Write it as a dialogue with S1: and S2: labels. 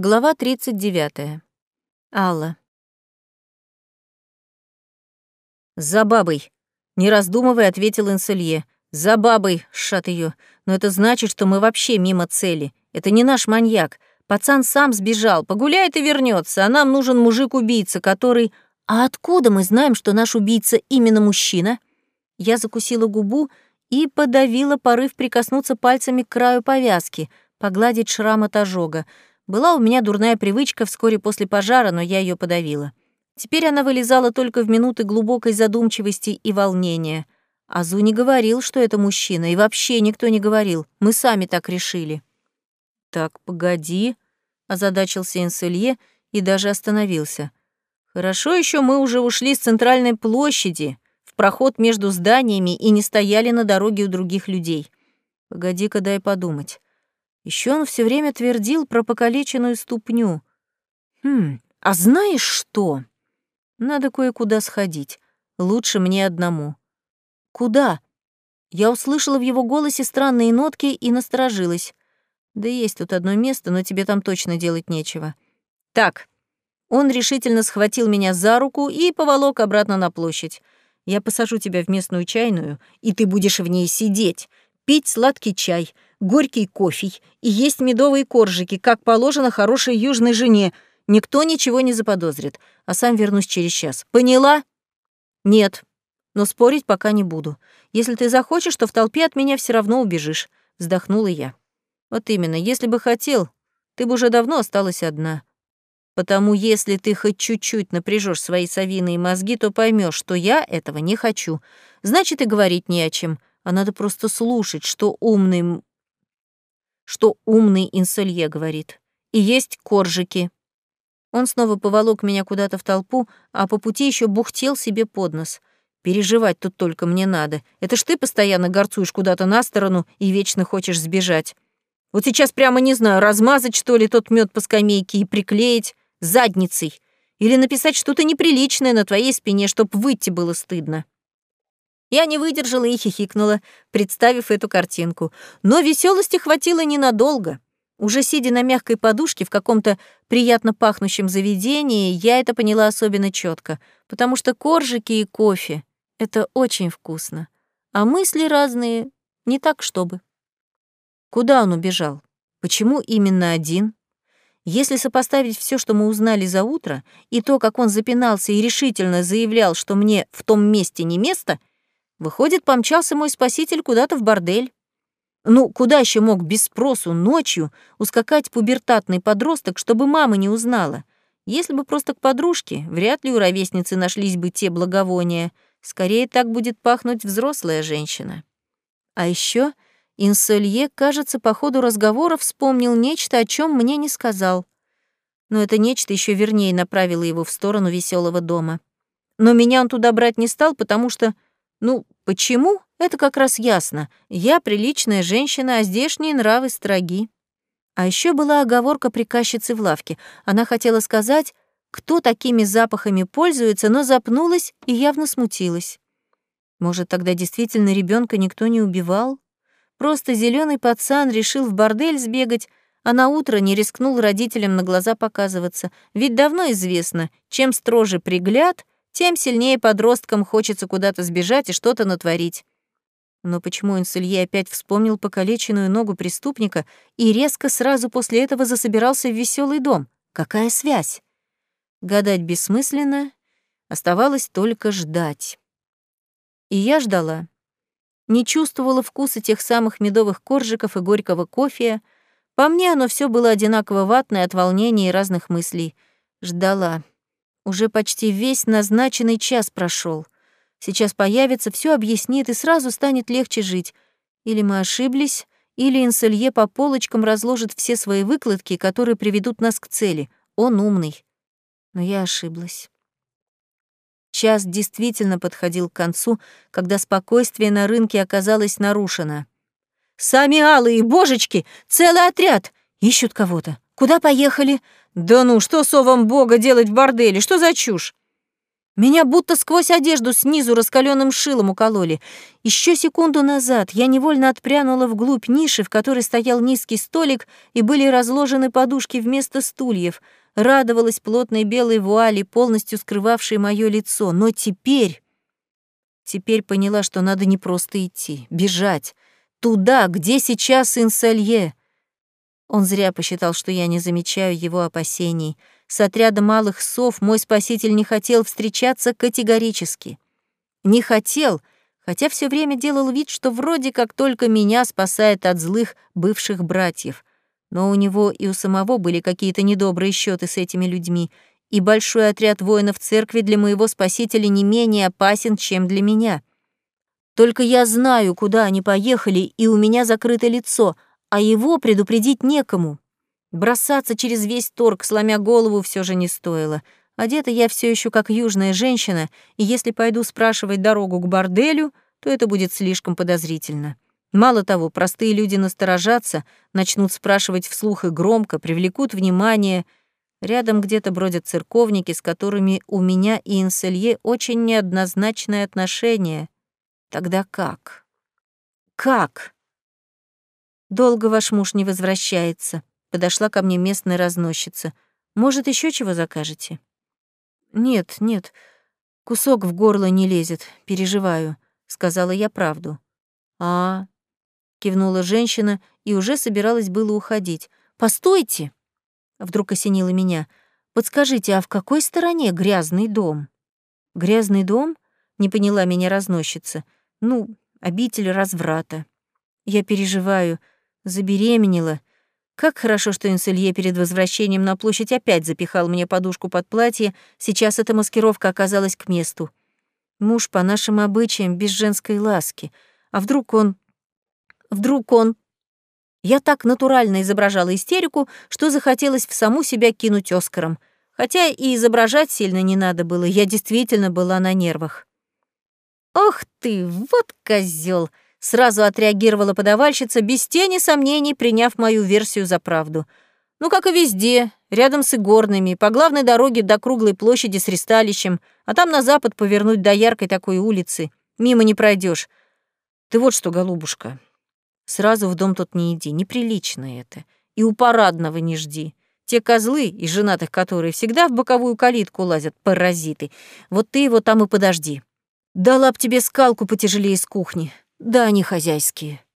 S1: Глава 39. Алла. «За бабой!» — не раздумывая, ответил Инселье. «За бабой, шат её. Но это значит, что мы вообще мимо цели. Это не наш маньяк. Пацан сам сбежал, погуляет и вернется, а нам нужен мужик-убийца, который...» «А откуда мы знаем, что наш убийца именно мужчина?» Я закусила губу и подавила порыв прикоснуться пальцами к краю повязки, погладить шрам от ожога. Была у меня дурная привычка вскоре после пожара, но я ее подавила. Теперь она вылезала только в минуты глубокой задумчивости и волнения. Азу не говорил, что это мужчина, и вообще никто не говорил. Мы сами так решили. «Так, погоди», — озадачился Инселье и даже остановился. «Хорошо еще мы уже ушли с центральной площади в проход между зданиями и не стояли на дороге у других людей. Погоди-ка, дай подумать. Еще он все время твердил про покалеченную ступню. А знаешь что? Надо кое-куда сходить. Лучше мне одному». «Куда?» Я услышала в его голосе странные нотки и насторожилась. «Да есть тут одно место, но тебе там точно делать нечего. Так». Он решительно схватил меня за руку и поволок обратно на площадь. «Я посажу тебя в местную чайную, и ты будешь в ней сидеть, пить сладкий чай, горький кофе и есть медовые коржики, как положено хорошей южной жене. Никто ничего не заподозрит, а сам вернусь через час. Поняла?» «Нет, но спорить пока не буду. Если ты захочешь, то в толпе от меня все равно убежишь», — вздохнула я. «Вот именно, если бы хотел, ты бы уже давно осталась одна. Потому если ты хоть чуть-чуть напряжешь свои совиные мозги, то поймешь, что я этого не хочу. Значит, и говорить не о чем, а надо просто слушать, что умный Инселье говорит. И есть коржики». Он снова поволок меня куда-то в толпу, а по пути еще бухтел себе под нос. «Переживать тут только мне надо. Это ж ты постоянно горцуешь куда-то на сторону и вечно хочешь сбежать. Вот сейчас прямо не знаю, размазать, что ли, тот мед по скамейке и приклеить задницей. Или написать что-то неприличное на твоей спине, чтоб выйти было стыдно». Я не выдержала и хихикнула, представив эту картинку. Но веселости хватило ненадолго. Уже сидя на мягкой подушке в каком-то приятно пахнущем заведении, я это поняла особенно четко, потому что коржики и кофе — это очень вкусно. А мысли разные не так чтобы. Куда он убежал? Почему именно один? Если сопоставить все, что мы узнали за утро, и то, как он запинался и решительно заявлял, что мне в том месте не место, выходит, помчался мой спаситель куда-то в бордель. Ну, куда еще мог без спросу ночью ускакать пубертатный подросток, чтобы мама не узнала? Если бы просто к подружке, вряд ли у ровесницы нашлись бы те благовония. Скорее, так будет пахнуть взрослая женщина. А еще Инселье, кажется, по ходу разговора вспомнил нечто, о чем мне не сказал. Но это нечто еще вернее направило его в сторону веселого дома. Но меня он туда брать не стал, потому что... почему? Это как раз ясно. Я приличная женщина, а здешние нравы строги. А еще была оговорка приказчицы в лавке. Она хотела сказать, кто такими запахами пользуется, но запнулась и явно смутилась. Может, тогда действительно ребенка никто не убивал? Просто зеленый пацан решил в бордель сбегать, а на утро не рискнул родителям на глаза показываться. Ведь давно известно, чем строже пригляд, тем сильнее подросткам хочется куда-то сбежать и что-то натворить. Но почему Инселье опять вспомнил покалеченную ногу преступника и резко сразу после этого засобирался в веселый дом? Какая связь? Гадать бессмысленно, оставалось только ждать. И я ждала. Не чувствовала вкуса тех самых медовых коржиков и горького кофе. По мне оно все было одинаково ватное от волнения и разных мыслей. Ждала. Уже почти весь назначенный час прошел. Сейчас появится, все объяснит, и сразу станет легче жить. Или мы ошиблись, или Инселье по полочкам разложит все свои выкладки, которые приведут нас к цели. Он умный. Но я ошиблась. Час действительно подходил к концу, когда спокойствие на рынке оказалось нарушено. «Сами алые, божечки! Целый отряд! Ищут кого-то. Куда поехали? Да ну, что совам бога делать в борделе? Что за чушь?» Меня будто сквозь одежду снизу раскаленным шилом укололи. Еще секунду назад я невольно отпрянула вглубь ниши, в которой стоял низкий столик, и были разложены подушки вместо стульев. Радовалась плотной белой вуали, полностью скрывавшей мое лицо. Но теперь поняла, что надо не просто идти, бежать. Туда, где сейчас Инсалье. Он зря посчитал, что я не замечаю его опасений. С отрядом малых сов мой спаситель не хотел встречаться категорически. Не хотел, хотя все время делал вид, что вроде как только меня спасает от злых бывших братьев. Но у него и у самого были какие-то недобрые счеты с этими людьми, и большой отряд воинов церкви для моего спасителя не менее опасен, чем для меня. Только я знаю, куда они поехали, и у меня закрыто лицо, а его предупредить некому. Бросаться через весь торг, сломя голову, все же не стоило. Одета я все еще как южная женщина, и если пойду спрашивать дорогу к борделю, то это будет слишком подозрительно. Мало того, простые люди насторожатся, начнут спрашивать вслух и громко, привлекут внимание. Рядом где-то бродят церковники, с которыми у меня и Инселье очень неоднозначное отношение. Тогда как? Как? Долго ваш муж не возвращается. Подошла ко мне местная разносчица. Может, еще чего закажете? Нет, кусок в горло не лезет, переживаю, сказала я правду. Кивнула женщина и уже собиралась было уходить. Постойте! Вдруг осенило меня. Подскажите, а в какой стороне грязный дом? Грязный дом? Не поняла меня разносчица. Обитель разврата. Я переживаю, забеременела. Как хорошо, что Инселье перед возвращением на площадь опять запихал мне подушку под платье, сейчас эта маскировка оказалась к месту. Муж по нашим обычаям без женской ласки. А вдруг он... Я так натурально изображала истерику, что захотелось в саму себя кинуть Оскаром. Хотя и изображать сильно не надо было, я действительно была на нервах. «Ох ты, вот козёл!» — сразу отреагировала подавальщица, без тени сомнений приняв мою версию за правду. Как и везде, рядом с игорными, по главной дороге до круглой площади с ристалищем, а там на запад повернуть до яркой такой улицы. Мимо не пройдешь. Ты вот что, голубушка, сразу в дом тут не иди, неприлично это. И у парадного не жди. Те козлы, из женатых которые, всегда в боковую калитку лазят, паразиты. Вот ты его там и подожди. Дала б тебе скалку потяжелее из кухни. Да, они хозяйские.